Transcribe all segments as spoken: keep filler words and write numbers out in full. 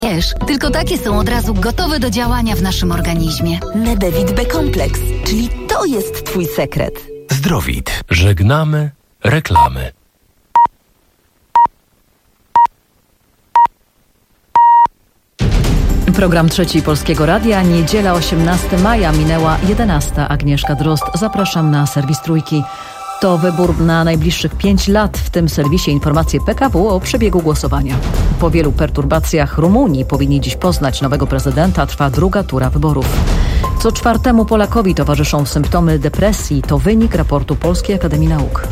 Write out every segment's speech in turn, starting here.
Wiesz, tylko takie są od razu gotowe do działania w naszym organizmie. Medevit B-kompleks, czyli to jest twój sekret. Zdrowit. Żegnamy reklamy. Program Trzeci Polskiego Radia. Niedziela osiemnastego maja, minęła jedenasta. Agnieszka Drozd. Zapraszam na serwis Trójki. To wybór na najbliższych pięć lat. W tym serwisie informacje P K W o przebiegu głosowania. Po wielu perturbacjach Rumunii powinni dziś poznać nowego prezydenta. Trwa druga tura wyborów. Co czwartemu Polakowi towarzyszą symptomy depresji. To wynik raportu Polskiej Akademii Nauk.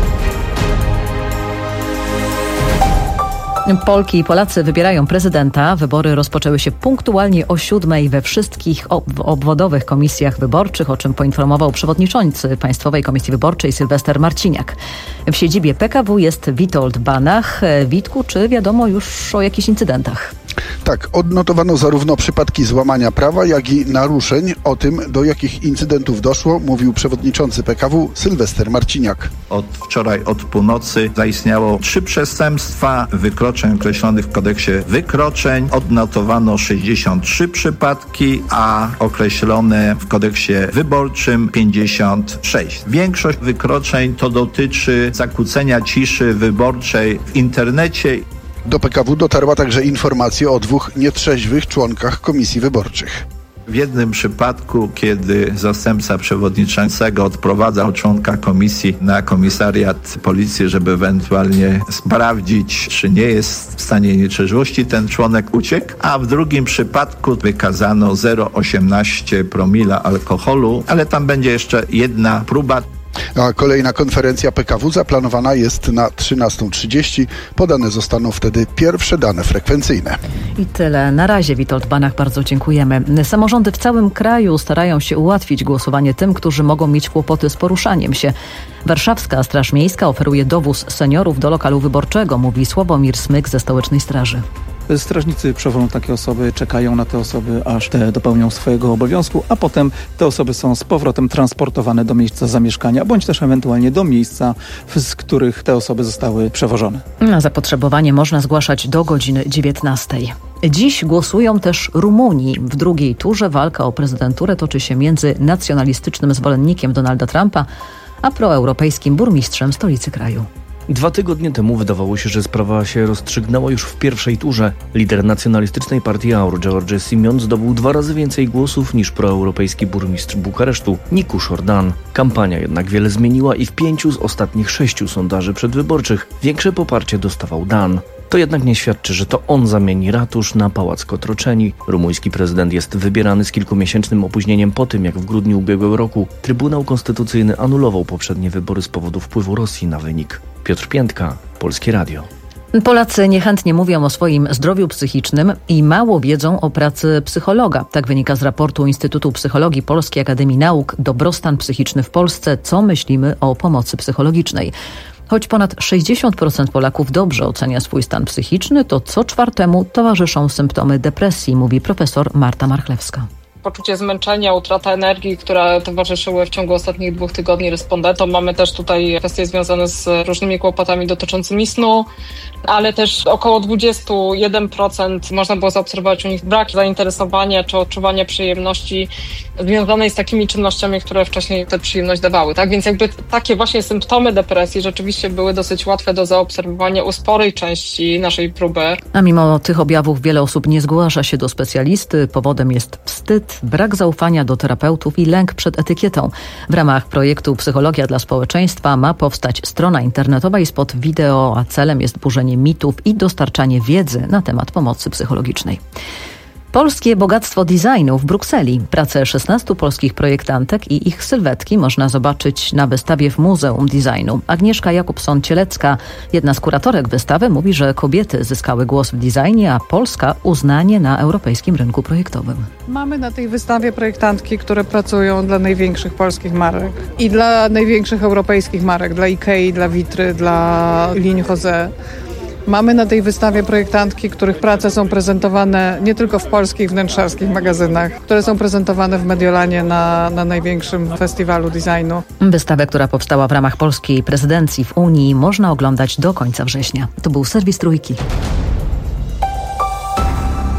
Polki i Polacy wybierają prezydenta. Wybory rozpoczęły się punktualnie o siódmej we wszystkich obwodowych komisjach wyborczych, o czym poinformował przewodniczący Państwowej Komisji Wyborczej Sylwester Marciniak. W siedzibie P K W jest Witold Banach. Witku, czy wiadomo już o jakichś incydentach? Tak, odnotowano zarówno przypadki złamania prawa, jak i naruszeń. O tym, do jakich incydentów doszło, mówił przewodniczący P K W Sylwester Marciniak. Od wczoraj, od północy zaistniało trzy przestępstwa wykroczeń określonych w kodeksie wykroczeń. Odnotowano sześćdziesiąt trzy przypadki, a określone w kodeksie wyborczym pięćdziesiąt sześć. Większość wykroczeń to dotyczy zakłócenia ciszy wyborczej w internecie. Do P K W dotarła także informacja o dwóch nietrzeźwych członkach komisji wyborczych. W jednym przypadku, kiedy zastępca przewodniczącego odprowadzał członka komisji na komisariat policji, żeby ewentualnie sprawdzić, czy nie jest w stanie nietrzeźwości, ten członek uciekł, a w drugim przypadku wykazano zero przecinek osiemnaście promila alkoholu, ale tam będzie jeszcze jedna próba. A kolejna konferencja P K W zaplanowana jest na trzynastą trzydzieści. Podane zostaną wtedy pierwsze dane frekwencyjne. I tyle. Na razie, Witold Banach, bardzo dziękujemy. Samorządy w całym kraju starają się ułatwić głosowanie tym, którzy mogą mieć kłopoty z poruszaniem się. Warszawska Straż Miejska oferuje dowóz seniorów do lokalu wyborczego, mówi Sławomir Smyk ze Stołecznej Straży. Strażnicy przewożą takie osoby, czekają na te osoby, aż te dopełnią swojego obowiązku, a potem te osoby są z powrotem transportowane do miejsca zamieszkania, bądź też ewentualnie do miejsca, z których te osoby zostały przewożone. Na zapotrzebowanie można zgłaszać do godziny dziewiętnastej. Dziś głosują też Rumuni. W drugiej turze walka o prezydenturę toczy się między nacjonalistycznym zwolennikiem Donalda Trumpa a proeuropejskim burmistrzem stolicy kraju. Dwa tygodnie temu wydawało się, że sprawa się rozstrzygnęła już w pierwszej turze. Lider nacjonalistycznej partii Aur, George Simion, zdobył dwa razy więcej głosów niż proeuropejski burmistrz Bukaresztu, Nikusz Ordan. Kampania jednak wiele zmieniła i w pięciu z ostatnich sześciu sondaży przedwyborczych większe poparcie dostawał Dan. To jednak nie świadczy, że to on zamieni ratusz na pałac Kotroczeni. Rumuński prezydent jest wybierany z kilkumiesięcznym opóźnieniem po tym, jak w grudniu ubiegłego roku Trybunał Konstytucyjny anulował poprzednie wybory z powodu wpływu Rosji na wynik. Piotr Piętka, Polskie Radio. Polacy niechętnie mówią o swoim zdrowiu psychicznym i mało wiedzą o pracy psychologa. Tak wynika z raportu Instytutu Psychologii Polskiej Akademii Nauk Dobrostan psychiczny w Polsce. Co myślimy o pomocy psychologicznej? Choć ponad sześćdziesiąt procent Polaków dobrze ocenia swój stan psychiczny, to co czwartemu towarzyszą symptomy depresji, mówi profesor Marta Marchlewska. Poczucie zmęczenia, utrata energii, które towarzyszyły w ciągu ostatnich dwóch tygodni respondentom. Mamy też tutaj kwestie związane z różnymi kłopotami dotyczącymi snu, ale też około dwadzieścia jeden procent można było zaobserwować u nich brak zainteresowania czy odczuwania przyjemności związanej z takimi czynnościami, które wcześniej tę przyjemność dawały. Tak więc jakby takie właśnie symptomy depresji rzeczywiście były dosyć łatwe do zaobserwowania u sporej części naszej próby. A mimo tych objawów wiele osób nie zgłasza się do specjalisty. Powodem jest wstyd, brak zaufania do terapeutów i lęk przed etykietą. W ramach projektu Psychologia dla Społeczeństwa ma powstać strona internetowa i spot wideo, a celem jest burzenie mitów i dostarczanie wiedzy na temat pomocy psychologicznej. Polskie bogactwo designu w Brukseli. Prace szesnastu polskich projektantek i ich sylwetki można zobaczyć na wystawie w Muzeum Designu. Agnieszka Jakubson-Cielecka, jedna z kuratorek wystawy, mówi, że kobiety zyskały głos w designie, a Polska uznanie na europejskim rynku projektowym. Mamy na tej wystawie projektantki, które pracują dla największych polskich marek i dla największych europejskich marek, dla Ikei, dla Witry, dla Ligne Jose. Mamy na tej wystawie projektantki, których prace są prezentowane nie tylko w polskich wnętrzarskich magazynach, które są prezentowane w Mediolanie na, na największym festiwalu designu. Wystawę, która powstała w ramach polskiej prezydencji w Unii, można oglądać do końca września. To był serwis Trójki.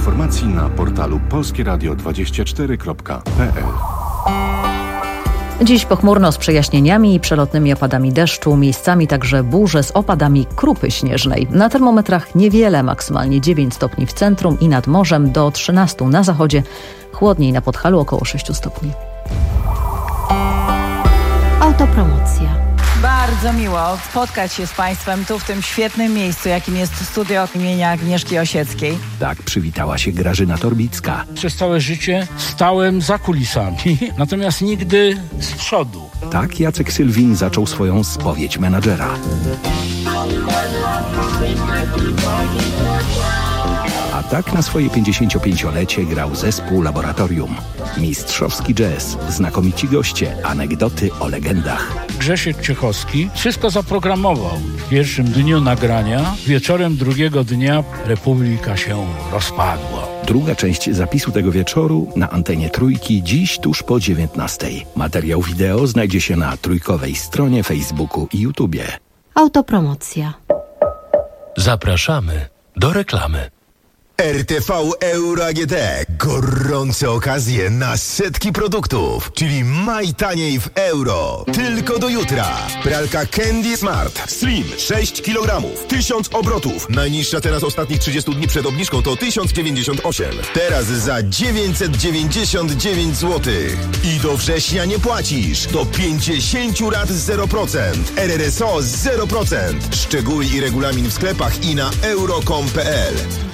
informacji na portalu polskie radio dwadzieścia cztery kropka p l. Dziś pochmurno z przejaśnieniami i przelotnymi opadami deszczu, miejscami także burze z opadami krupy śnieżnej. Na termometrach niewiele, maksymalnie dziewięć stopni w centrum i nad morzem do trzynastu na zachodzie, chłodniej na Podhalu około sześć stopni. Autopromocja. Bardzo miło spotkać się z Państwem tu w tym świetnym miejscu, jakim jest studio imienia Agnieszki Osieckiej. Tak przywitała się Grażyna Torbicka. Przez całe życie stałem za kulisami, natomiast nigdy z przodu. Tak Jacek Sylwin zaczął swoją spowiedź menadżera. A tak na swoje pięćdziesięciopięciolecie grał zespół Laboratorium. Mistrzowski jazz, znakomici goście, anegdoty o legendach. Grzesiek Ciechowski wszystko zaprogramował. W pierwszym dniu nagrania, wieczorem drugiego dnia Republika się rozpadła. Druga część zapisu tego wieczoru na antenie Trójki dziś tuż po dziewiętnastej. Materiał wideo znajdzie się na trójkowej stronie Facebooku i YouTubie. Autopromocja. Zapraszamy do reklamy. R T V Euro A G D. Gorące okazje na setki produktów, czyli maj taniej w euro. Tylko do jutra. Pralka Candy Smart Slim sześć kilogramów, tysiąc obrotów. Najniższa teraz ostatnich trzydziestu dni przed obniżką to tysiąc dziewięćdziesiąt osiem. Teraz za dziewięćset dziewięćdziesiąt dziewięć złotych. I do września nie płacisz. Do pięćdziesiąt rat zero procent. R R S O zero procent. Szczegóły i regulamin w sklepach i na euro kropka com kropka p l.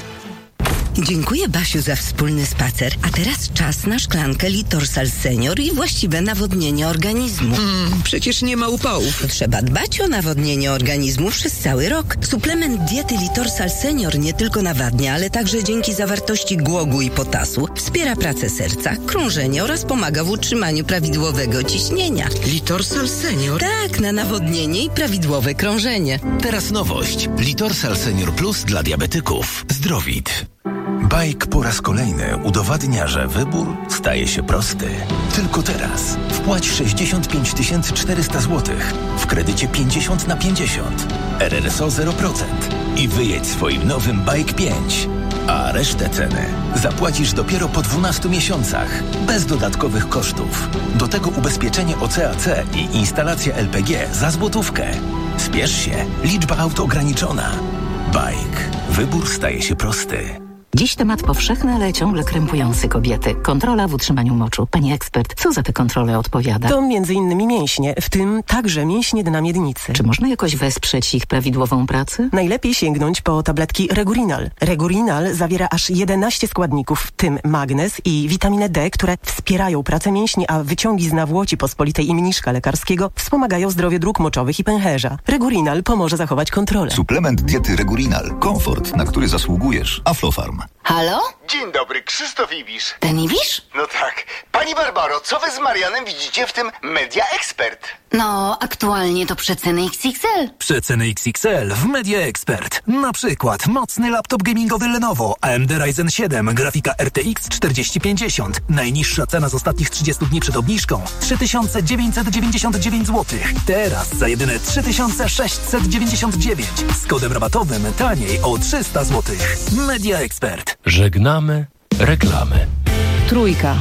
Dziękuję, Basiu, za wspólny spacer. A teraz czas na szklankę Litorsal Senior i właściwe nawodnienie organizmu. Mm, przecież nie ma upałów. Trzeba dbać o nawodnienie organizmu przez cały rok. Suplement diety Litorsal Senior nie tylko nawadnia, ale także dzięki zawartości głogu i potasu wspiera pracę serca, krążenie oraz pomaga w utrzymaniu prawidłowego ciśnienia. Litorsal Senior? Tak, na nawodnienie i prawidłowe krążenie. Teraz nowość. Litorsal Senior Plus dla diabetyków. Zdrowit. Bajk po raz kolejny udowadnia, że wybór staje się prosty. Tylko teraz wpłać sześćdziesiąt pięć tysięcy czterysta złotych w kredycie pięćdziesiąt na pięćdziesiąt, R R S O zero procent i wyjedź swoim nowym Bajk pięć. A resztę ceny zapłacisz dopiero po dwunastu miesiącach, bez dodatkowych kosztów. Do tego ubezpieczenie O C A C i instalacja L P G za złotówkę. Spiesz się, liczba aut ograniczona. Bajk. Wybór staje się prosty. Dziś temat powszechny, ale ciągle krępujący kobiety. Kontrola w utrzymaniu moczu. Pani ekspert, co za tę kontrolę odpowiada? To między innymi mięśnie, w tym także mięśnie dna miednicy. Czy można jakoś wesprzeć ich prawidłową pracę? Najlepiej sięgnąć po tabletki Regurinal. Regurinal zawiera aż jedenaście składników, w tym magnez i witaminę D, które wspierają pracę mięśni, a wyciągi z nawłoci pospolitej i mniszka lekarskiego wspomagają zdrowie dróg moczowych i pęcherza. Regurinal pomoże zachować kontrolę. Suplement diety Regurinal. Komfort, na który zasługujesz. Aflofarm. Halo? Dzień dobry, Krzysztof Ibisz. Ten Ibisz? No tak. Pani Barbaro, co wy z Marianem widzicie w tym Media Expert? No, aktualnie to przeceny X X L. Przeceny X X L w Media Expert. Na przykład mocny laptop gamingowy Lenovo A M D Ryzen siedem, grafika R T X czterdzieści pięćdziesiąt. Najniższa cena z ostatnich trzydziestu dni przed obniżką trzy tysiące dziewięćset dziewięćdziesiąt dziewięć złotych. Teraz za jedyne trzy tysiące sześćset dziewięćdziesiąt dziewięć. Z kodem rabatowym taniej o trzysta złotych. Media Expert. Żegnamy reklamy. Trójka.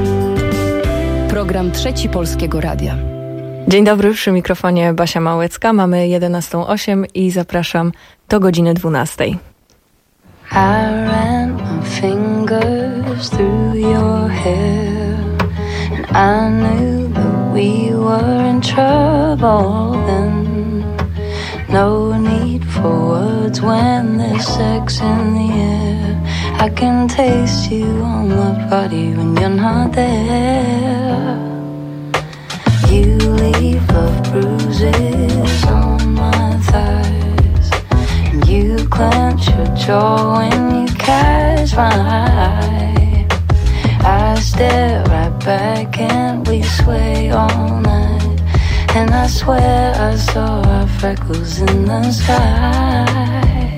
Program Trzeci Polskiego Radia. Dzień dobry, przy mikrofonie Basia Małecka. Mamy jedenastą osiem i zapraszam do godziny dwunastej. I ran my fingers through your hair and I knew that we were in trouble then. No need for words when there's sex in the air. I can taste you on my body when you're not there. You leave love bruises on my thighs, and you clench your jaw when you catch my eye. I stare right back and we sway all night, and I swear I saw our freckles in the sky.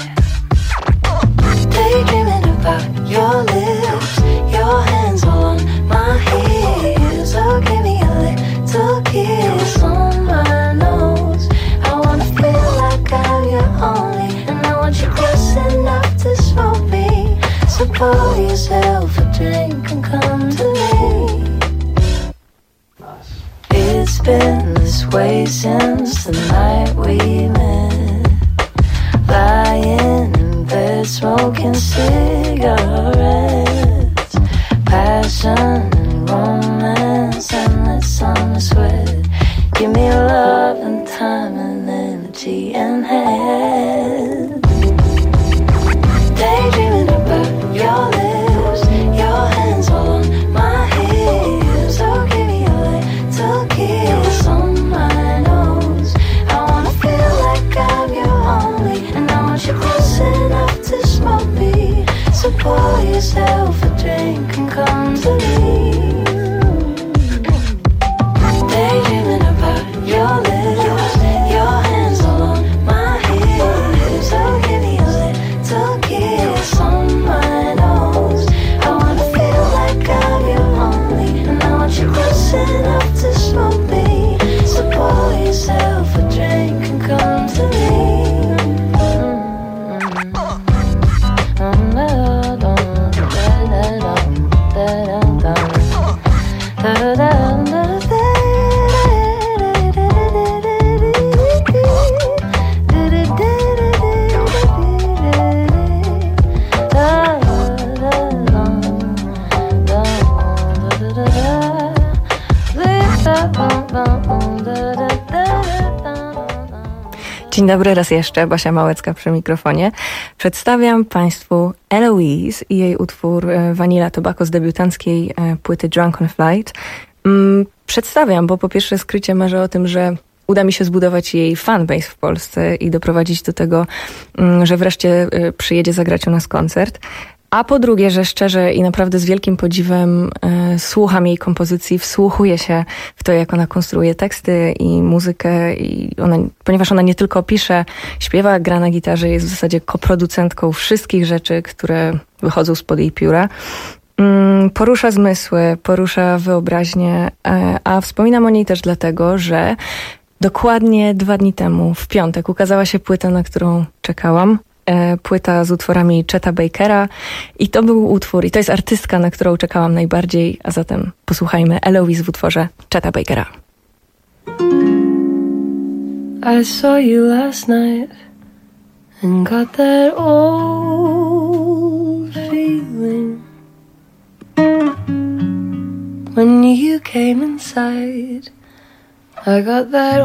Daydreaming about your lips, your hands all on my hips. Oh, give me a little kiss on my nose. I wanna feel like I'm your only, and I want you close enough to smoke me. So pour yourself a drink and come to me. It's been this way since the night we met. Lying in bed, smoking cigarettes. Passion and romance, endless summer sweat. Give me love and time and energy and head. Daydreaming about your lips, your hands all on my hips. Oh, give me a little kiss on my nose. I wanna feel like I'm your only, and I want you close enough to smoke me. So pour yourself a drink and come to me. Daydreaming about your lips, your hands all on my hips. Oh, give me a little kiss on my nose. I wanna feel like I'm your only, and I want you close enough to smoke me. So pour yourself a drink and come to me. Dzień dobry raz jeszcze, Basia Małecka przy mikrofonie. Przedstawiam Państwu Eloise i jej utwór Vanilla Tobacco z debiutanckiej płyty Drunk on Flight. Przedstawiam, bo po pierwsze skrycie marzę o tym, że uda mi się zbudować jej fanbase w Polsce i doprowadzić do tego, że wreszcie przyjedzie zagrać u nas koncert. A po drugie, że szczerze i naprawdę z wielkim podziwem e, słucham jej kompozycji, wsłuchuję się w to, jak ona konstruuje teksty i muzykę, i ona, ponieważ ona nie tylko pisze, śpiewa, gra na gitarze, jest w zasadzie koproducentką wszystkich rzeczy, które wychodzą spod jej pióra. Mm, porusza zmysły, porusza wyobraźnię, e, a wspominam o niej też dlatego, że dokładnie dwa dni temu, w piątek, ukazała się płyta, na którą czekałam. Płyta z utworami Cheta Bakera i to był utwór, i to jest artystka, na którą czekałam najbardziej, a zatem posłuchajmy Eloise w utworze Cheta Bakera. I saw you last night and got that old feeling when you came inside. I got that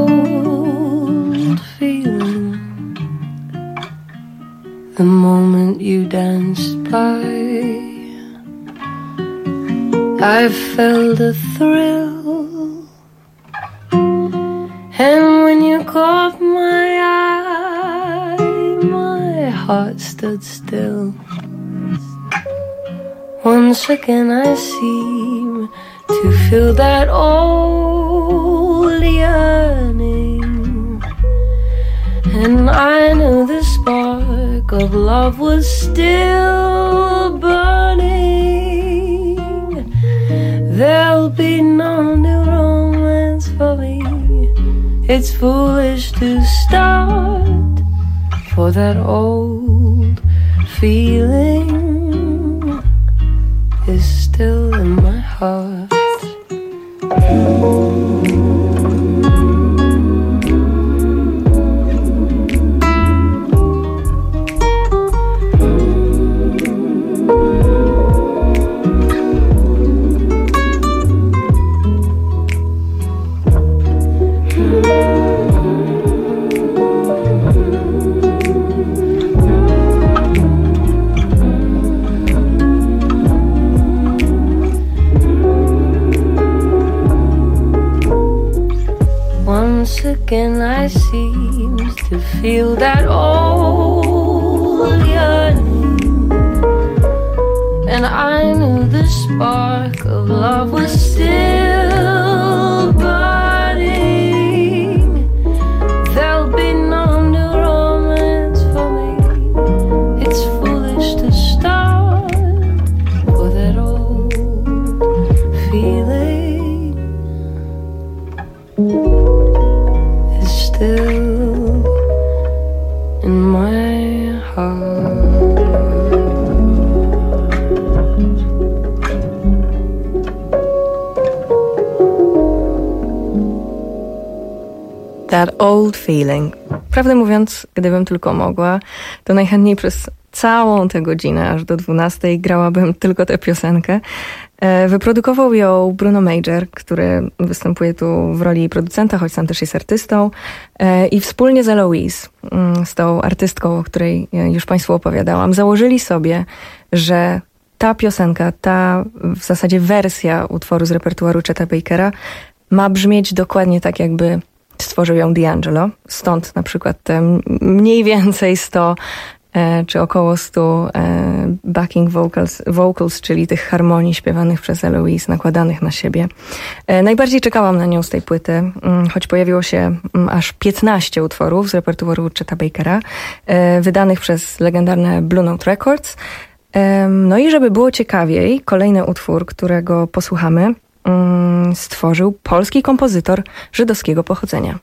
old feeling the moment you danced by. I felt a thrill, and when you caught my eye, my heart stood still. Once again I seem to feel that old yearning, and I knew the spark of love was still burning. There'll be no new romance for me. It's foolish to start, for that old feeling is still in my heart. Once again I seem to feel that old yearning, and I knew the spark of love was still burning. There'll be no new romance for me. It's foolish to start, for that old feeling still in my heart. That Old Feeling. Prawdę mówiąc, gdybym tylko mogła, to najchętniej przez całą tę godzinę, aż do dwunastej, grałabym tylko tę piosenkę. Wyprodukował ją Bruno Major, który występuje tu w roli producenta, choć sam też jest artystą, i wspólnie z Eloise, z tą artystką, o której już Państwu opowiadałam, założyli sobie, że ta piosenka, ta w zasadzie wersja utworu z repertuaru Chet'a Bakera ma brzmieć dokładnie tak, jakby stworzył ją D'Angelo. Stąd na przykład te mniej więcej sto czy około stu backing vocals, vocals, czyli tych harmonii śpiewanych przez Eloise, nakładanych na siebie. Najbardziej czekałam na nią z tej płyty, choć pojawiło się aż piętnaście utworów z repertuaru Chet'a Bakera, wydanych przez legendarne Blue Note Records. No i żeby było ciekawiej, kolejny utwór, którego posłuchamy, stworzył polski kompozytor żydowskiego pochodzenia.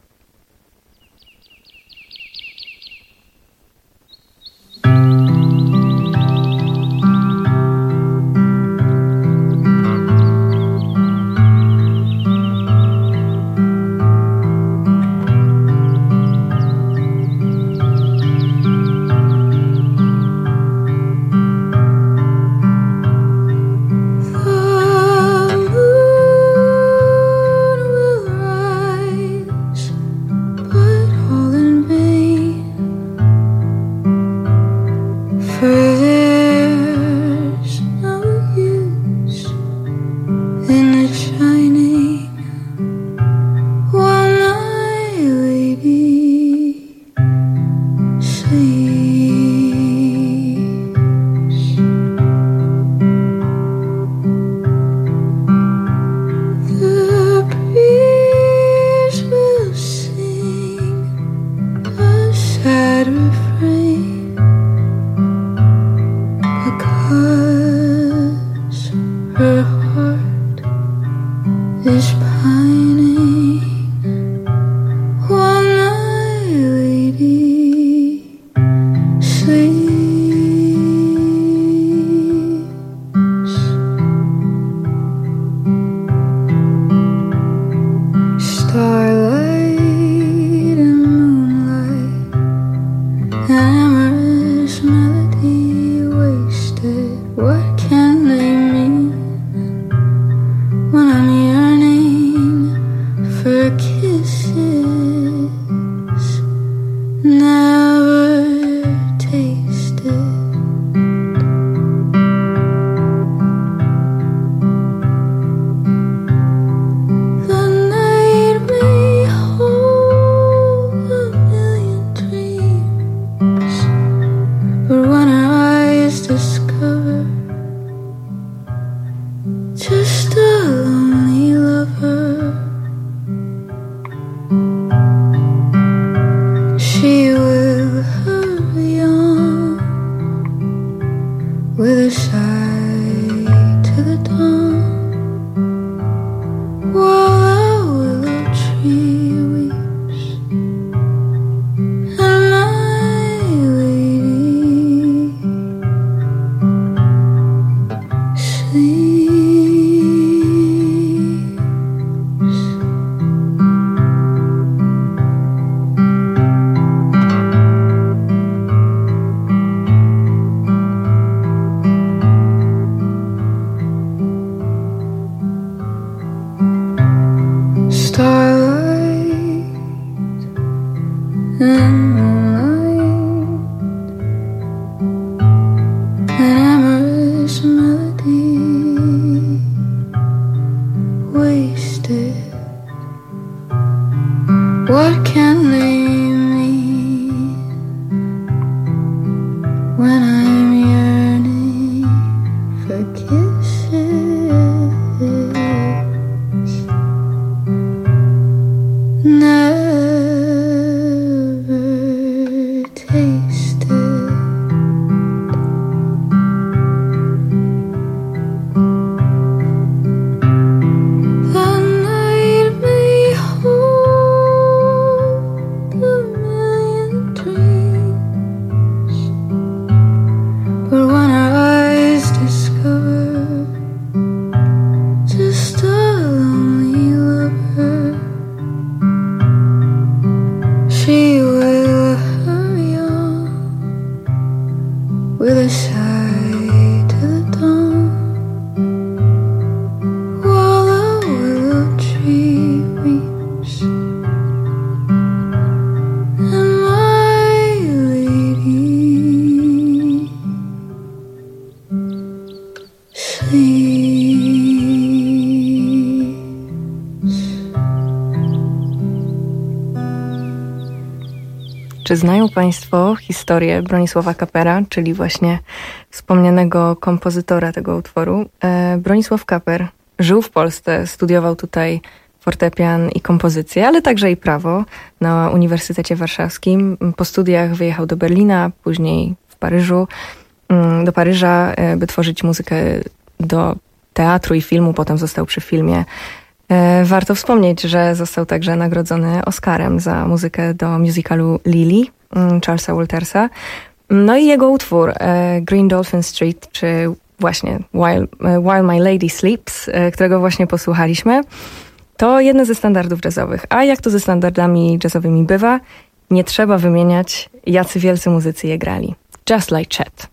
Czy znają Państwo historię Bronisława Kapera, czyli właśnie wspomnianego kompozytora tego utworu? E, Bronisław Kaper żył w Polsce, studiował tutaj fortepian i kompozycję, ale także i prawo na Uniwersytecie Warszawskim. Po studiach wyjechał do Berlina, później w Paryżu, do Paryża, by tworzyć muzykę do teatru i filmu. Potem został przy filmie. Warto wspomnieć, że został także nagrodzony Oscarem za muzykę do musicalu Lily Charlesa Waltersa. No i jego utwór Green Dolphin Street, czy właśnie While, While My Lady Sleeps, którego właśnie posłuchaliśmy, to jedne ze standardów jazzowych. A jak to ze standardami jazzowymi bywa, nie trzeba wymieniać, jacy wielcy muzycy je grali. Just like Chet.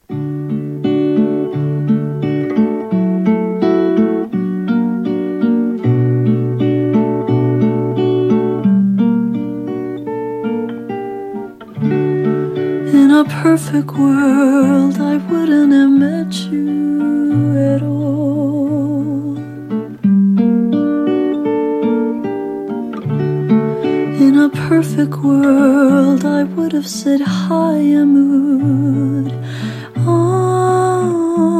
In a perfect world, I wouldn't have met you at all. In a perfect world, I would have said hi and moved on.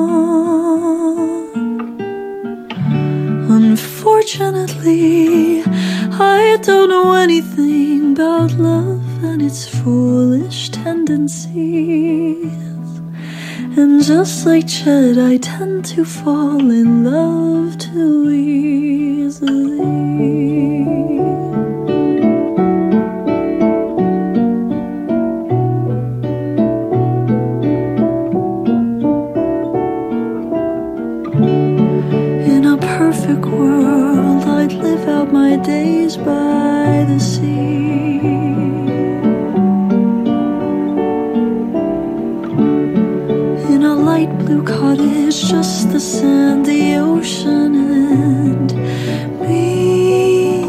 Unfortunately, I don't know anything about love and its foolish tendencies. And just like Chet, I tend to fall in love too easily. In a perfect world, I'd live out my days by the sea. In a light blue cottage, just the sand, the ocean, and me.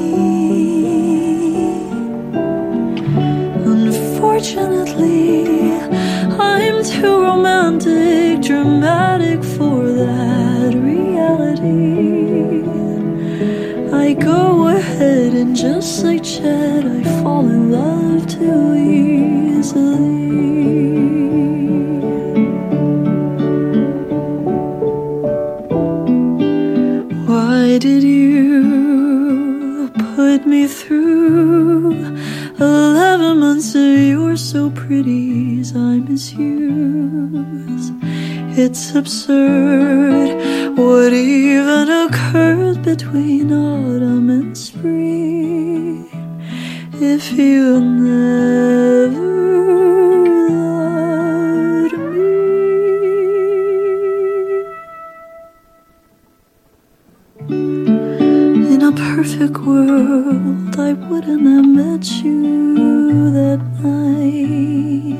Unfortunately, I'm too romantic, dramatic for that reality. I go ahead and just like Chet, I fall in love too easily. Why did you put me through eleven months of your so pretties I misuse? It's absurd what even occurred between autumn and spring. If you never loved me. In a perfect world, I wouldn't have met you that night.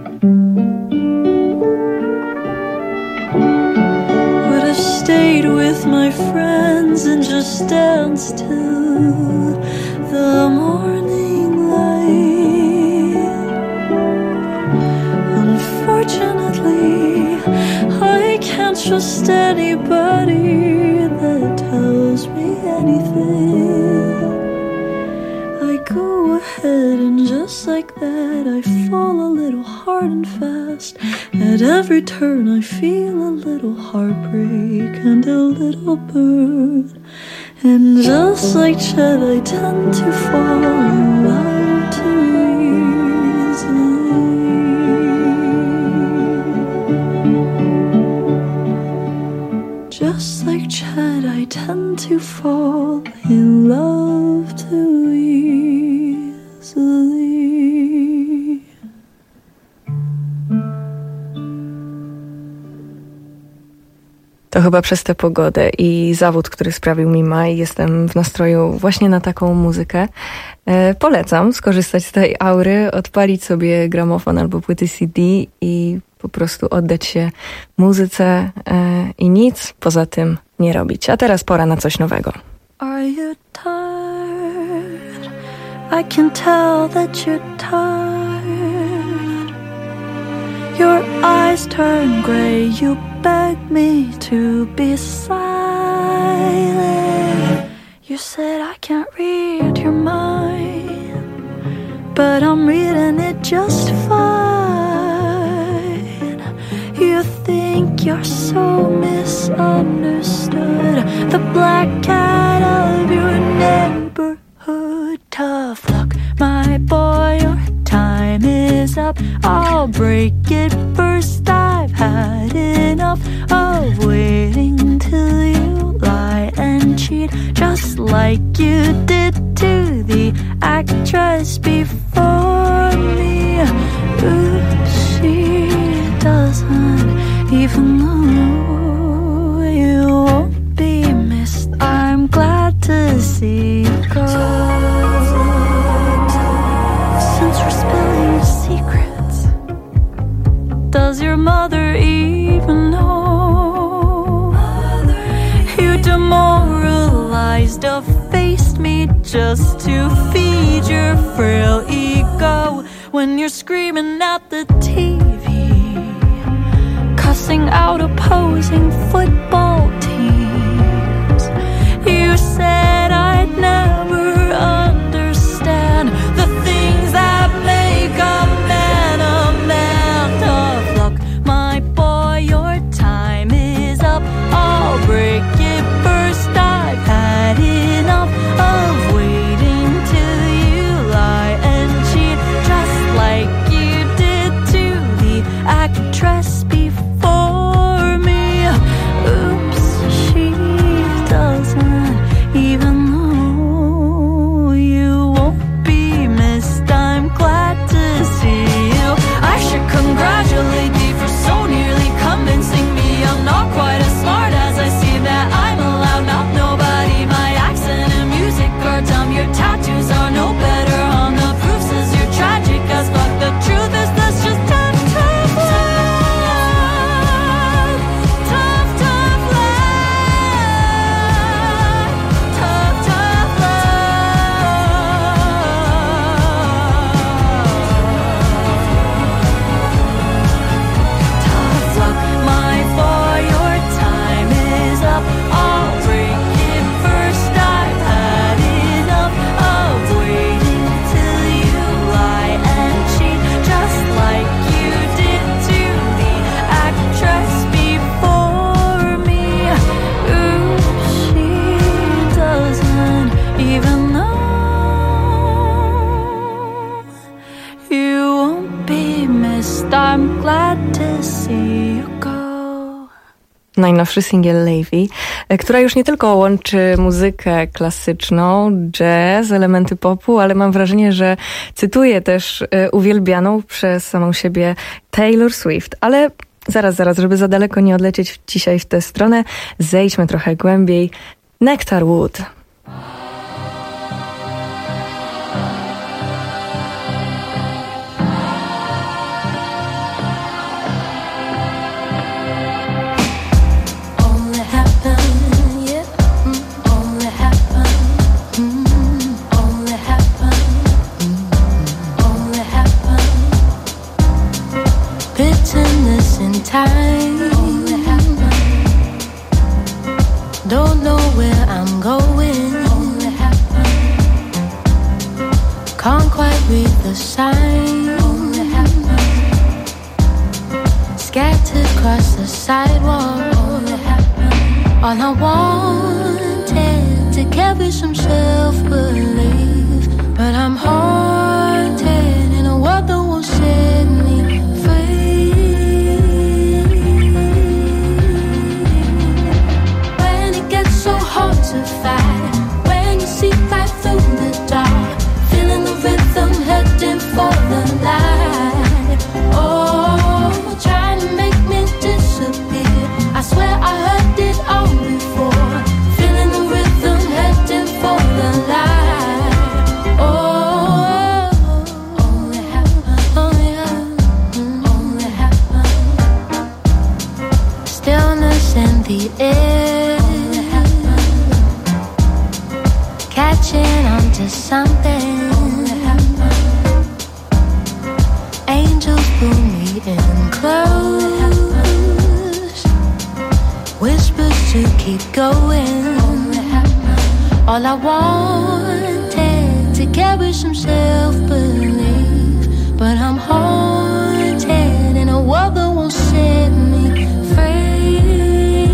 Would have stayed with my friends and just danced till the morning light. Unfortunately, I can't trust anybody that tells me anything. I go ahead and just like that, I fall a little hard and fast. At every turn I feel a little heartbreak and a little burn. And just like Chet, I tend to fall in love too easily. Just like Chet, I tend to fall in love too easily. To chyba przez tę pogodę i zawód, który sprawił mi maj, jestem w nastroju właśnie na taką muzykę. E, polecam skorzystać z tej aury, odpalić sobie gramofon albo płyty C D i po prostu oddać się muzyce e, i nic poza tym nie robić. A teraz pora na coś nowego. Are you tired? I can tell that you're tired. Your eyes turn gray, you begged me to be silent. You said I can't read your mind, but I'm reading it just fine. You think you're so misunderstood, the black cat of your neighborhood. Tough luck, my boy, your time is up. I'll break it first. I've had enough of waiting till you lie and cheat, just like you did to the actress before me. Ooh, she doesn't even know you won't be missed. I'm glad to see you go. Since we're spilling secrets, does your mother even know? You demoralized, effaced me just to feed your frail ego. When you're screaming at the T V, cussing out opposing football teams, you said I'd never understand the things that make a man a man. Tough luck, my boy, your time is up. I'll break it first. I've had enough of waiting till you lie and cheat, just like you did to the actress before me. Oops, she doesn't even know you won't be missed. I'm glad to see you. I should congratulate me for so nearly convincing me I'm not quite as smart as I see, that I'm allowed, not nobody. My accent and music are dumb. Your tattoos are no better on the proofs as you're tragic as fuck. The truth is that's just tough, tough love. Tough, tough love. Tough, tough love. Tough luck, my boy, your time is up. I'll break it first. I've had enough of waiting till you lie and cheat, just like you did to the actress before me. Ooh, she doesn't even know you won't be missed. I'm glad to see you go. Najnowszy singiel Levy, która już nie tylko łączy muzykę klasyczną, jazz, elementy popu, ale mam wrażenie, że cytuje też uwielbianą przez samą siebie Taylor Swift. Ale zaraz, zaraz, żeby za daleko nie odlecieć dzisiaj w tę stronę, zejdźmy trochę głębiej. Nectar Wood. Only happen, yeah, mm, only happen, mm, only happen, mm, only happen. Bitterness in time, only happen. Don't know where I'm going, only happen. Can't quite read the sign, only happen. Scattered across the sidewalk, only happen. All I wanted to carry some self-belief, but I'm haunted in a world that won't set me free. When it gets so hard to fight, when you see right through the dark, feeling the rhythm heading for the light. Oh, trying to make me disappear. I swear I heard it all before. Feeling the rhythm heading for the light. Oh, only happen, only happen, only happen. Stillness in the air, only happen. Catching on to something, only happen. Angels pull me in close. whispers to keep going. All I wanted to carry some self-belief, but I'm haunted in a world that won't set me free.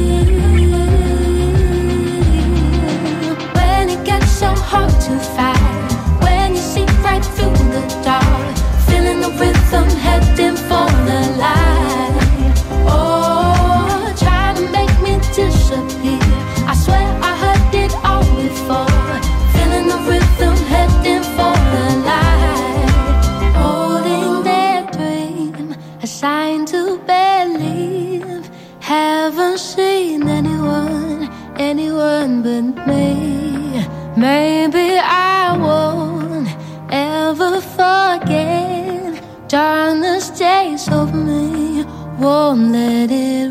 When it gets so hard to fight, when you see right through the dark, feeling the rhythm heading for the light. Oh, trying to make me disappear. I swear I heard it all before. Feeling the rhythm heading for the light. Holding that dream, a sign to believe. Haven't seen anyone, anyone but me. Maybe I won't ever forget. Darkness stays over me, won't let it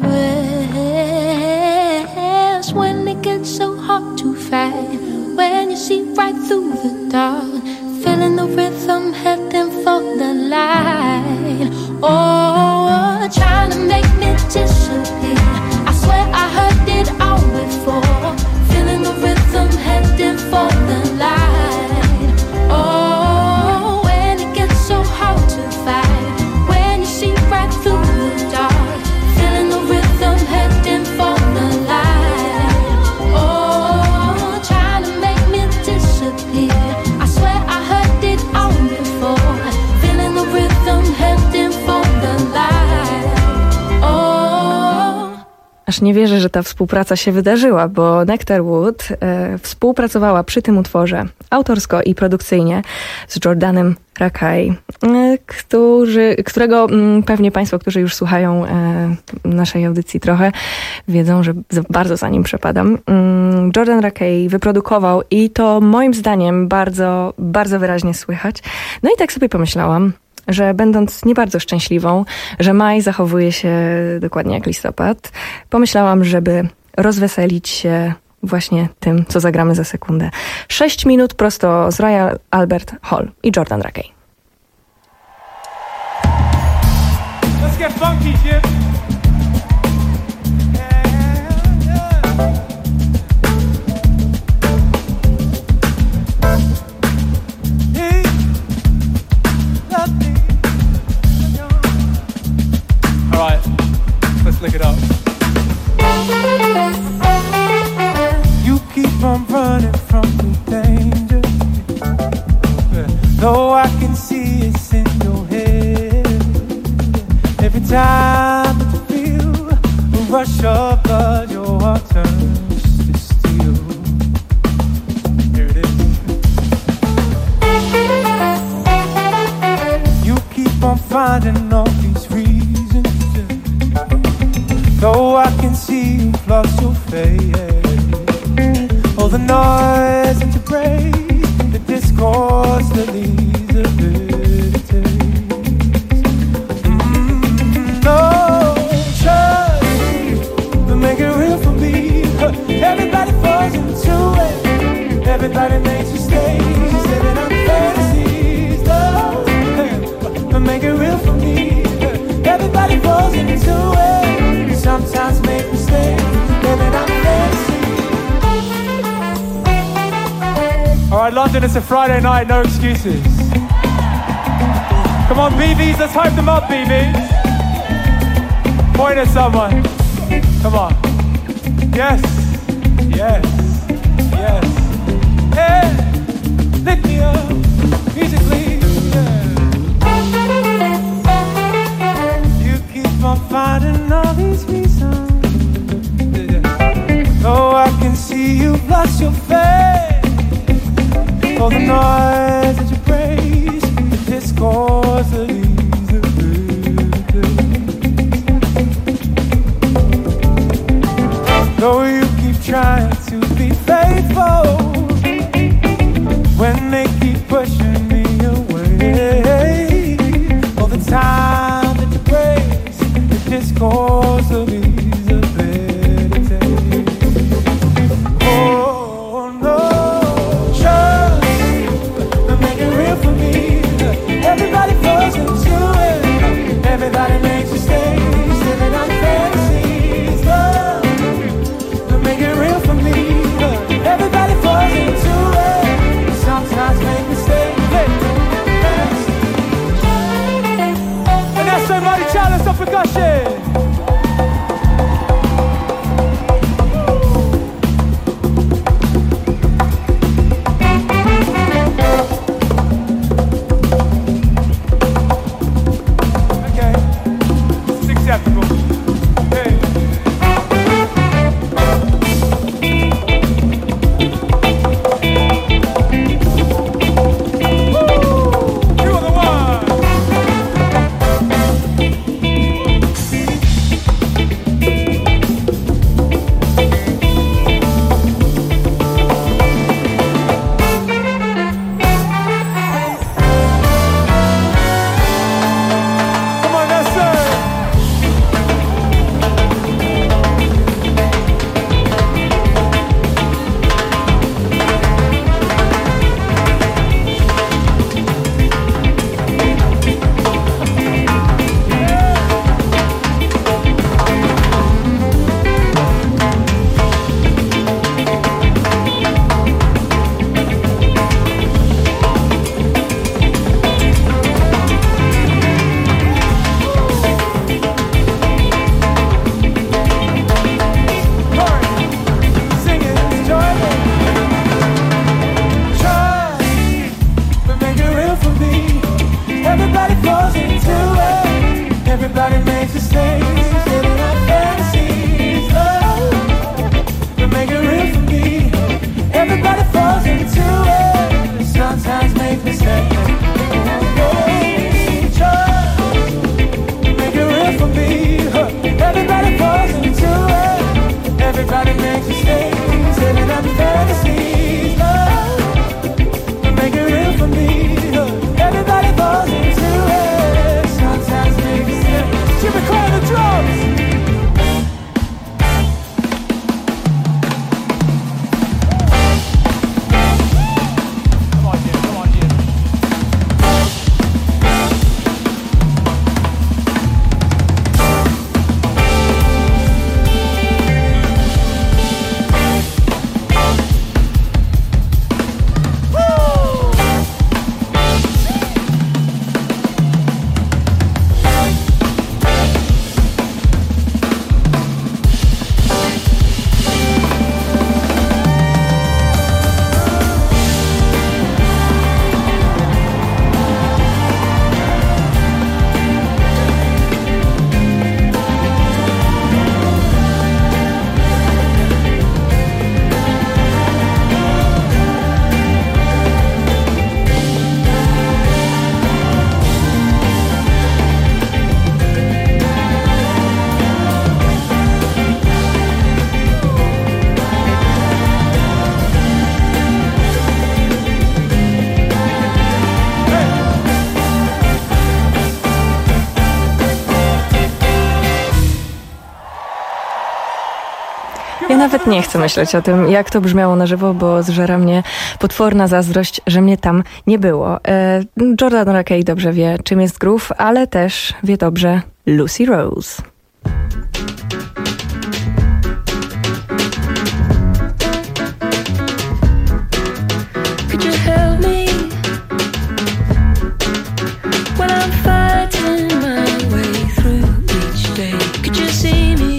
rest. When it gets so hard to fight, when you see right through the dark, feeling the rhythm heading for the light. Oh, trying to make me disappear. I swear I heard it all before. Feeling the rhythm heading for the light. Oh, when it gets so hard to fight, when you see right through the dark, feeling the rhythm heading for the light. Oh, trying to make me disappear. I swear I heard it all before. Feeling the rhythm heading for the light. Oh. Aż nie wierzę, że ta współpraca się wydarzyła, bo Nectarwood e, współpracowała przy tym utworze autorsko i produkcyjnie z Jordanem Rakei, e, który, którego m, pewnie Państwo, którzy już słuchają e, naszej audycji trochę, wiedzą, że za, bardzo za nim przepadam. Mm, Jordan Rakei wyprodukował i to moim zdaniem bardzo, bardzo wyraźnie słychać. No i tak sobie pomyślałam, że będąc nie bardzo szczęśliwą, że maj zachowuje się dokładnie jak listopad, pomyślałam, żeby rozweselić się właśnie tym, co zagramy za sekundę. Sześć minut prosto z Royal Albert Hall i Jordan Rakei. Let's get funky, Jim. Alright, let's lick it up. You keep on running from the danger, though I can see it's in your head. Every time that you feel a rush of blood, your heart turns to steel. Here it is. You keep on finding all these reasons, though I can see you've lost your faith. All the noise that you break, the discourse that leads the meditate. Mm, no, trust me, but make it real for me. Everybody falls into it, everybody makes mistakes, living on fantasies. No, but make it real for me. Everybody falls into it, sometimes make mistakes, living on fantasies. Alright, London, it's a Friday night, no excuses. Come on, B Bs, let's hype them up, B Bs. Point at someone. Come on. Yes, yes, yes. Hey, lift me up, musically, yeah. You keep on finding all these reasons, though I can see you've lost your faith. All the noise that you praise, the discourse that leads the way. Though you keep trying to be faithful, when they keep pushing me away. All the time that you praise, the discourse that leads the meditate. Oh no, everybody falls into it, everybody makes mistakes, living on fantasies. Love, Ja nawet nie chcę myśleć o tym, jak to brzmiało na żywo, bo zżera mnie potworna zazdrość, że mnie tam nie było. E, Jordan Rakei dobrze wie, czym jest groove, ale też wie dobrze Lucy Rose. Could you help me when I'm fighting my way through each day? Could you see me?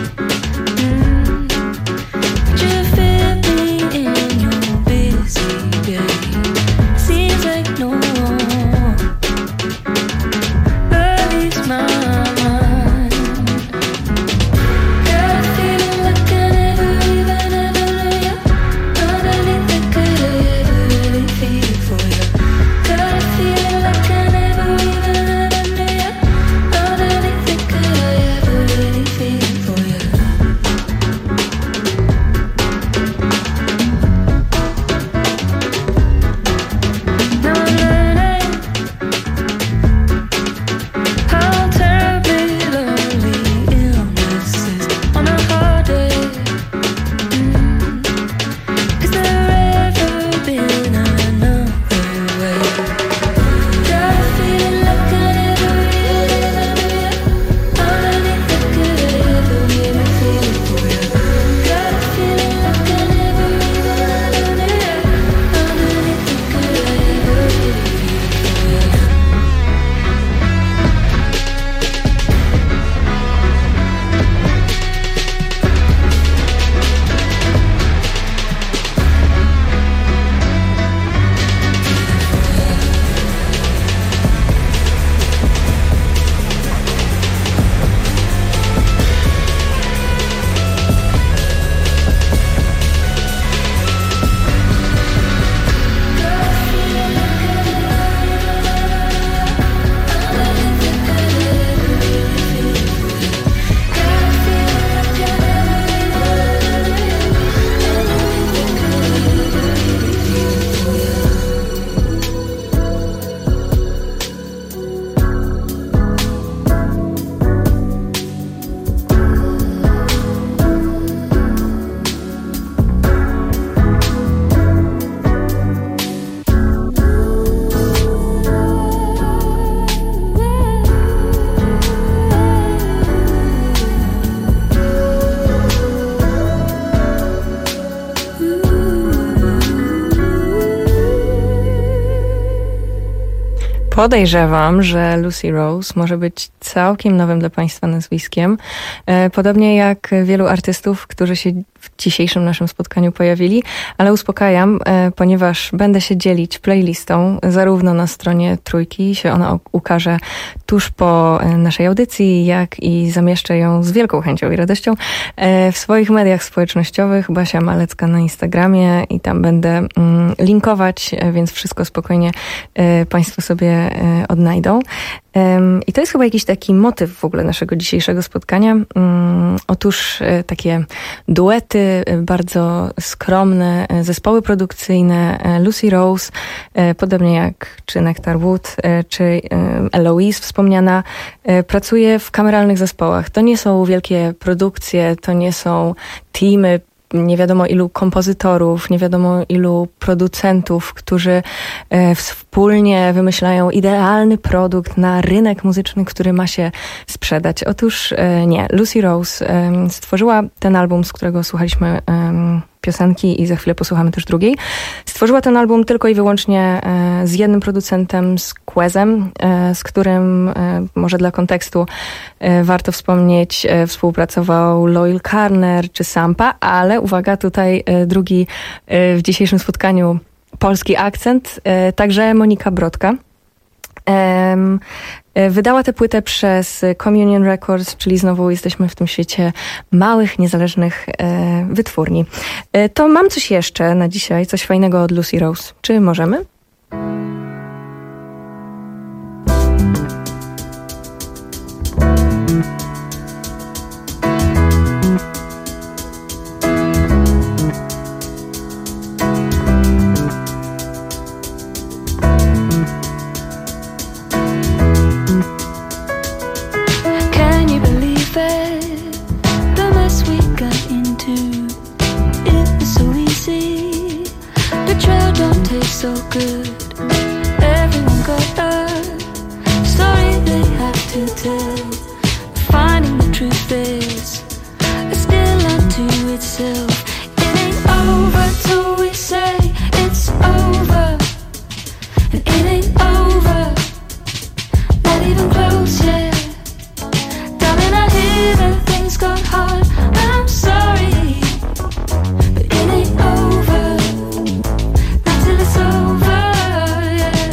Podejrzewam, że Lucy Rose może być całkiem nowym dla Państwa nazwiskiem. Podobnie jak wielu artystów, którzy się w dzisiejszym naszym spotkaniu pojawili, ale uspokajam, ponieważ będę się dzielić playlistą, zarówno na stronie Trójki się ona ukaże tuż po naszej audycji, jak i zamieszczę ją z wielką chęcią i radością w swoich mediach społecznościowych, Basia Malecka na Instagramie i tam będę linkować, więc wszystko spokojnie Państwo sobie odnajdą. I to jest chyba jakiś taki motyw w ogóle naszego dzisiejszego spotkania. Otóż takie duety, bardzo skromne zespoły produkcyjne. Lucy Rose, podobnie jak czy Nectar Wood, czy Eloise wspomniana, pracuje w kameralnych zespołach. To nie są wielkie produkcje, to nie są teamy, nie wiadomo ilu kompozytorów, nie wiadomo ilu producentów, którzy e, wspólnie wymyślają idealny produkt na rynek muzyczny, który ma się sprzedać. Otóż e, nie. Lucy Rose e, stworzyła ten album, z którego słuchaliśmy e, piosenki i za chwilę posłuchamy też drugiej. Stworzyła ten album tylko i wyłącznie e, z jednym producentem, z Quezem, e, z którym, e, może dla kontekstu e, warto wspomnieć, e, współpracował Loyle Carner czy Sampa, ale uwaga, tutaj e, drugi e, w dzisiejszym spotkaniu polski akcent, e, także Monika Brodka. E, Wydała tę płytę przez Communion Records, czyli znowu jesteśmy w tym świecie małych, niezależnych e, wytwórni. E, to mam coś jeszcze na dzisiaj, coś fajnego od Lucy Rose. Czy możemy? The mess we got into so good. Everyone got a story they have to tell. Finding the truth is still unto itself. It ain't over till we say it's over. And it ain't over, not even close yet. Darling, I hear that things got hard. I'm sorry, but it ain't over, not till it's over, yeah.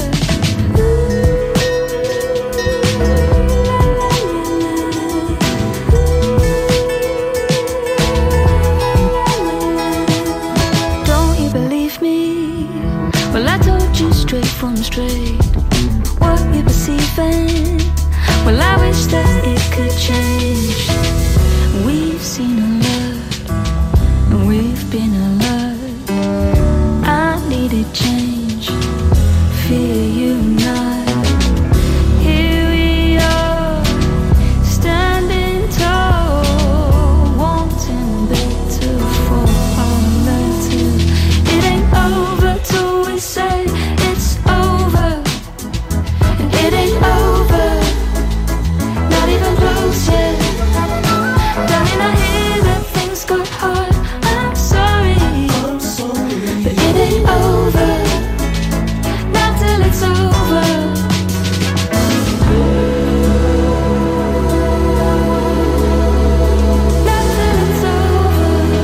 Don't you believe me? Well, I told you straight from straight what you're perceiving. Well, I wish that it could change. We've seen a lot, and we've been alert. I needed change, fear you not. Here we are, standing tall, wanting better for our mental. It ain't over till we say it's over. And it ain't over, not even close yet. Darling, I hear that things got hard. I'm sorry, but it ain't over, not till it's over. Not till it's over.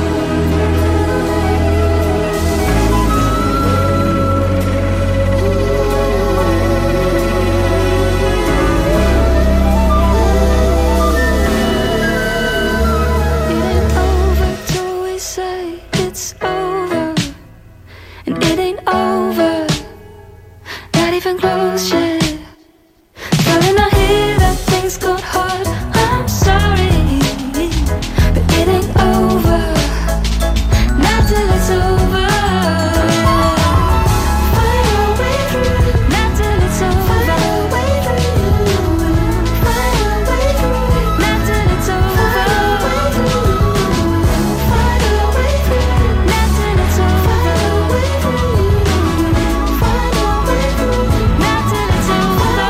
It ain't over till we say it's over. And it ain't over, not even close yet. Darling, I hear that things got hard. I'm sorry, but it ain't over, not till it's over. Find our way through, not till it's over. Find our way through, find our way through, not till it's over. Find our way through, not till it's over. Find our way through, not till it's over.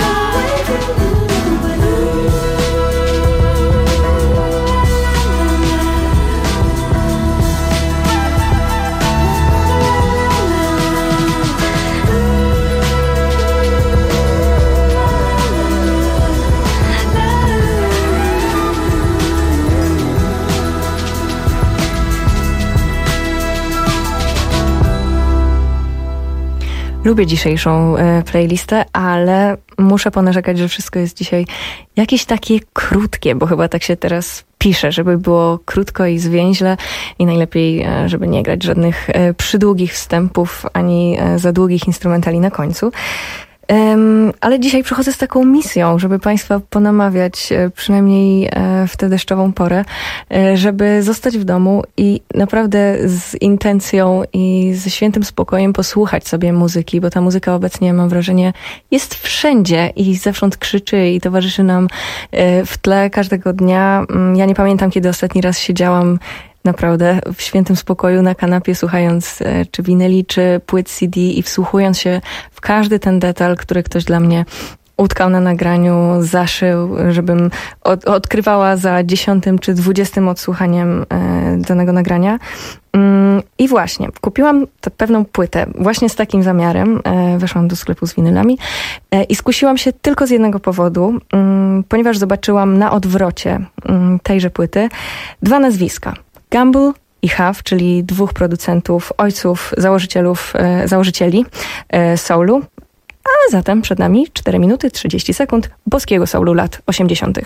Lubię dzisiejszą e, playlistę, ale muszę ponarzekać, że wszystko jest dzisiaj jakieś takie krótkie, bo chyba tak się teraz pisze, żeby było krótko i zwięźle i najlepiej, e, żeby nie grać żadnych e, przydługich wstępów ani e, za długich instrumentali na końcu. Um, ale dzisiaj przychodzę z taką misją, żeby Państwa ponamawiać, e, przynajmniej e, w tę deszczową porę, e, żeby zostać w domu i naprawdę z intencją i ze świętym spokojem posłuchać sobie muzyki, bo ta muzyka obecnie, mam wrażenie, jest wszędzie i zewsząd krzyczy i towarzyszy nam e, w tle każdego dnia. Ja nie pamiętam, kiedy ostatni raz siedziałam naprawdę w świętym spokoju na kanapie, słuchając e, czy winyli, czy płyt C D i wsłuchując się w każdy ten detal, który ktoś dla mnie utkał na nagraniu, zaszył, żebym od, odkrywała za dziesiątym czy dwudziestym odsłuchaniem e, danego nagrania. Mm, I właśnie, kupiłam tę pewną płytę właśnie z takim zamiarem. E, weszłam do sklepu z winylami e, i skusiłam się tylko z jednego powodu, mm, ponieważ zobaczyłam na odwrocie mm, tejże płyty dwa nazwiska. Gamble i Huff, czyli dwóch producentów, ojców, założycielów, e, założycieli e, soulu. A zatem przed nami cztery minuty trzydzieści sekund boskiego soulu lat osiemdziesiątych.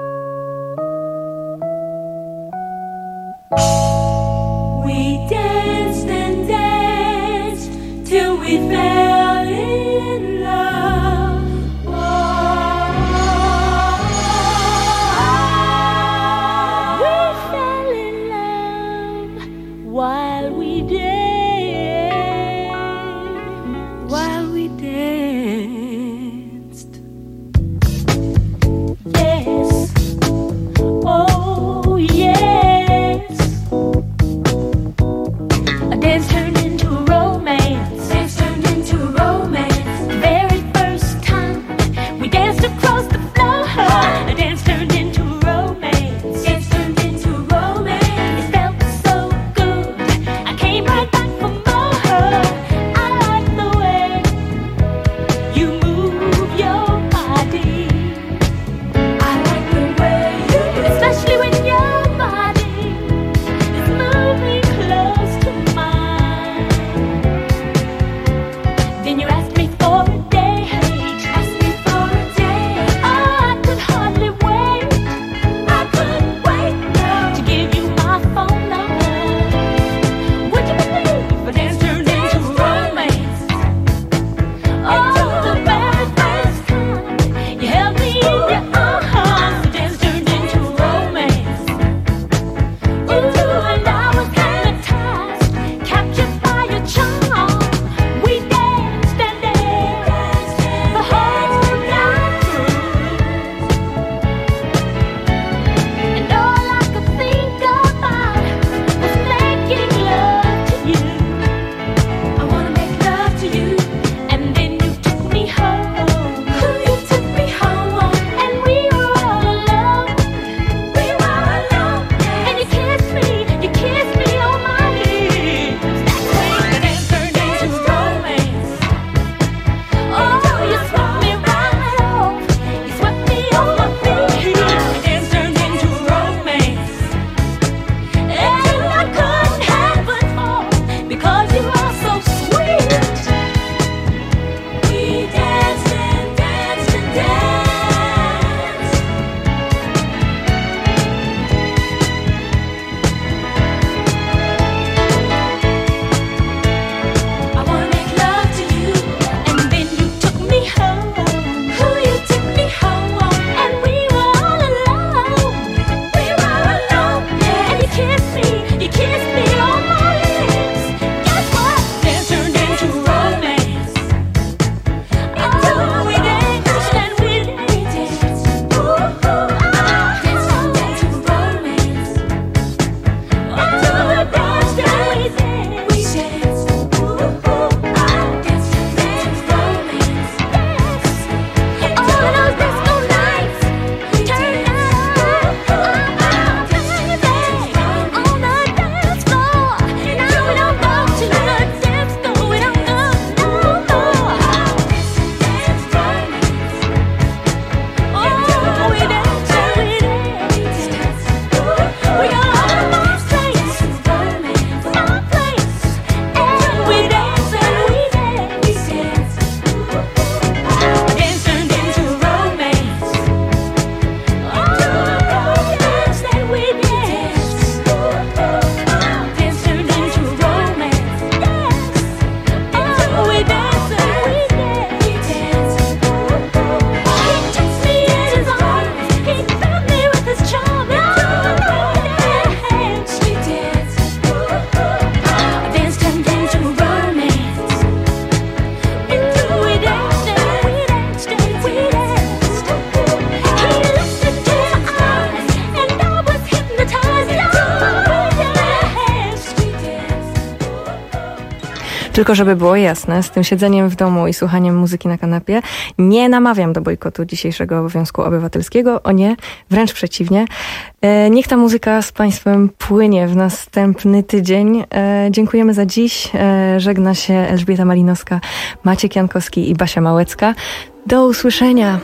We danced and danced till we fell in love. We fell in love while we danced, while we danced. Yes, oh yes. A dance turned into a romance. Dance turned into Tylko żeby było jasne, z tym siedzeniem w domu i słuchaniem muzyki na kanapie nie namawiam do bojkotu dzisiejszego obowiązku obywatelskiego. O nie, wręcz przeciwnie. E, niech ta muzyka z Państwem płynie w następny tydzień. E, dziękujemy za dziś. E, żegna się Elżbieta Malinowska, Maciek Jankowski i Basia Małecka. Do usłyszenia.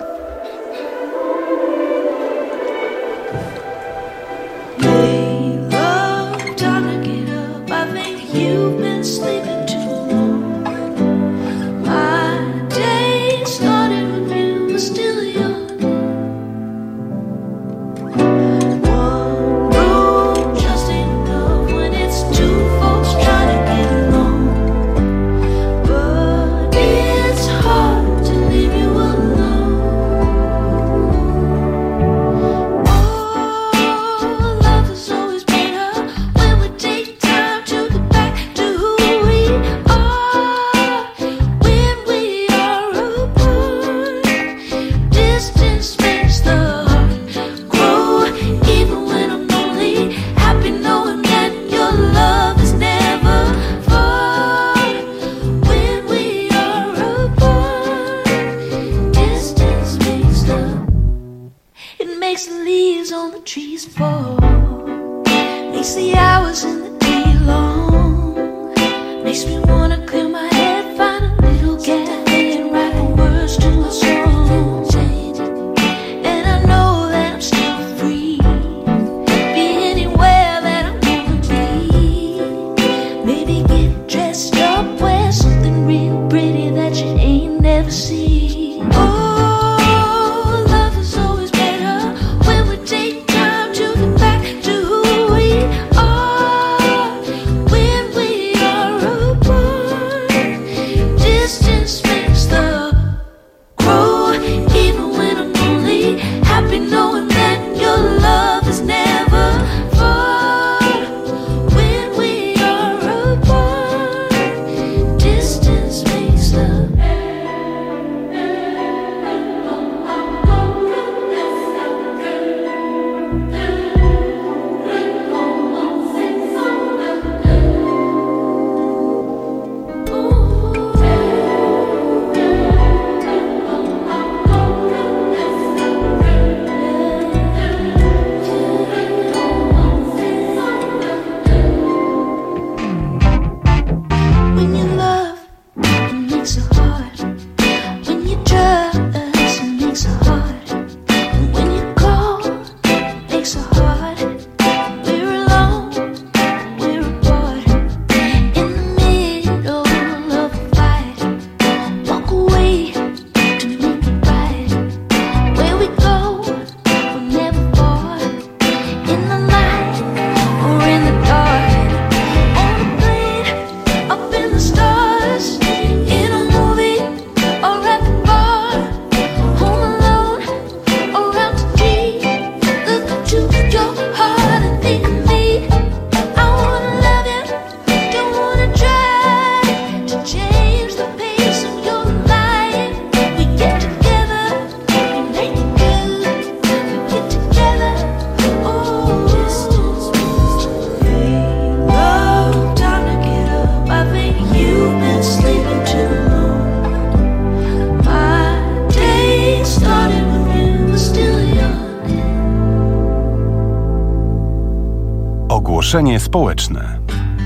Ogłoszenie społeczne.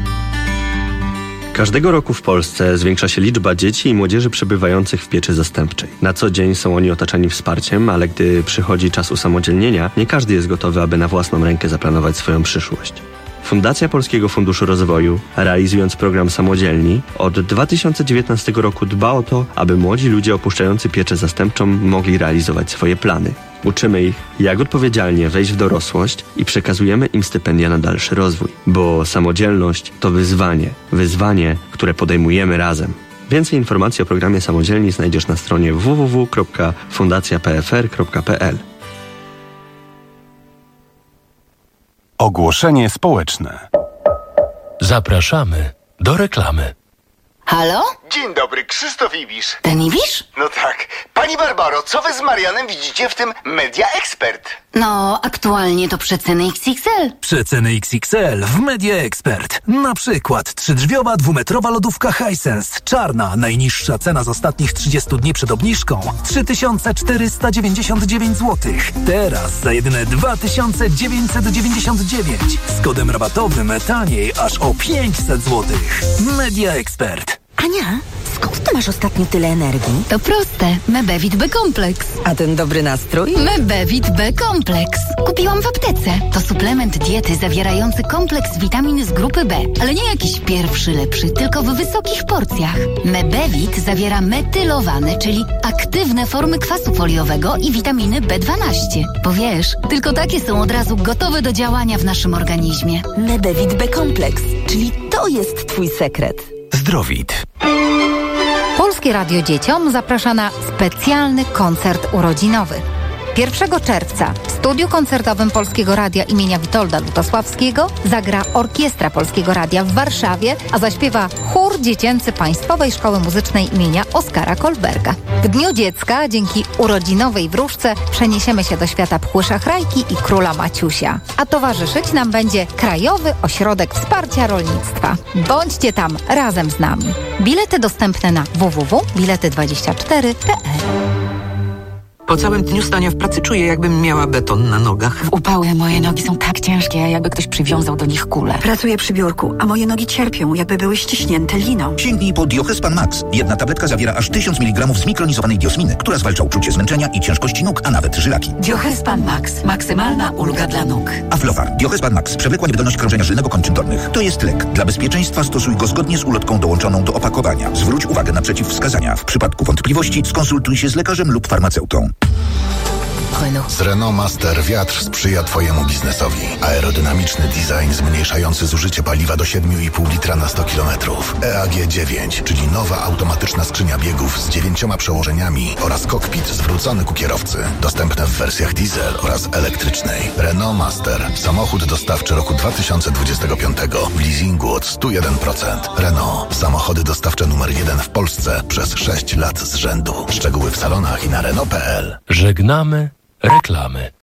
Każdego roku w Polsce zwiększa się liczba dzieci i młodzieży przebywających w pieczy zastępczej. Na co dzień są oni otaczani wsparciem, ale gdy przychodzi czas usamodzielnienia, nie każdy jest gotowy, aby na własną rękę zaplanować swoją przyszłość. Fundacja Polskiego Funduszu Rozwoju, realizując program Samodzielni, od dwa tysiące dziewiętnastego roku dba o to, aby młodzi ludzie opuszczający pieczę zastępczą mogli realizować swoje plany. Uczymy ich, jak odpowiedzialnie wejść w dorosłość i przekazujemy im stypendia na dalszy rozwój. Bo samodzielność to wyzwanie. Wyzwanie, które podejmujemy razem. Więcej informacji o programie Samodzielni znajdziesz na stronie w w w kropka fundacja p f r kropka p l. Ogłoszenie społeczne. Zapraszamy do reklamy. Halo? Dzień dobry, Krzysztof Ibisz. Ten Ibisz? No tak. Pani Barbaro, co wy z Marianem widzicie w tym Media Expert? No, aktualnie to przeceny X X L. Przeceny X X L w Media Expert. Na przykład trzydrzwiowa dwumetrowa lodówka Hisense czarna. Najniższa cena z ostatnich trzydziestu dni przed obniżką trzy tysiące czterysta dziewięćdziesiąt dziewięć złotych. Teraz za jedyne dwa tysiące dziewięćset dziewięćdziesiąt dziewięć. Z kodem rabatowym taniej aż o pięćset złotych. Media Expert. Ania, skąd ty masz ostatnio tyle energii? To proste. Mebevit B-Kompleks. A ten dobry nastrój? Mebevit B-Kompleks. Kupiłam w aptece. To suplement diety zawierający kompleks witamin z grupy B. Ale nie jakiś pierwszy lepszy, tylko w wysokich porcjach. Mebevit zawiera metylowane, czyli aktywne formy kwasu foliowego i witaminy B dwanaście. Bo wiesz, tylko takie są od razu gotowe do działania w naszym organizmie. Mebevit B-Kompleks, czyli to jest twój sekret. Zdrowit. Polskie Radio Dzieciom zaprasza na specjalny koncert urodzinowy. pierwszego czerwca w studiu koncertowym Polskiego Radia imienia Witolda Lutosławskiego zagra Orkiestra Polskiego Radia w Warszawie, a zaśpiewa chór dziecięcy Państwowej Szkoły Muzycznej imienia Oskara Kolberga. W Dniu Dziecka dzięki urodzinowej wróżce przeniesiemy się do świata Pchłysza Chrajki i Króla Maciusia. A towarzyszyć nam będzie Krajowy Ośrodek Wsparcia Rolnictwa. Bądźcie tam razem z nami. Bilety dostępne na w w w kropka bilety dwadzieścia cztery kropka p l. Po całym dniu stania w pracy czuję, jakbym miała beton na nogach. W upały moje nogi są tak ciężkie, jakby ktoś przywiązał do nich kulę. Pracuję przy biurku, a moje nogi cierpią, jakby były ściśnięte liną. Sięgnij po Diohespan Max. Jedna tabletka zawiera aż tysiąc miligramów zmikronizowanej diosminy, która zwalcza uczucie zmęczenia i ciężkości nóg, a nawet żylaki. Diohespan Max. Maksymalna ulga dla nóg. Aflofar. Diohespan Max. Przewlekła niewydolność krążenia żylnego kończyn dolnych. To jest lek. Dla bezpieczeństwa stosuj go zgodnie z ulotką dołączoną do opakowania. Zwróć uwagę na przeciwwskazania. W przypadku wątpliwości skonsultuj się z lekarzem lub farmaceutą. Renault. Z Renault Master wiatr sprzyja Twojemu biznesowi. Aerodynamiczny design zmniejszający zużycie paliwa do siedem i pół litra na sto kilometrów. E A G dziewięć, czyli nowa automatyczna skrzynia biegów z dziewięcioma przełożeniami oraz kokpit zwrócony ku kierowcy. Dostępne w wersjach diesel oraz elektrycznej. Renault Master. Samochód dostawczy roku dwa tysiące dwudziestego piątego. W leasingu od sto jeden procent. Renault. Samochody dostawcze numer jeden w Polsce przez sześć lat z rzędu. Szczegóły w salonach i na Renault kropka p l. Żegnamy reklamy.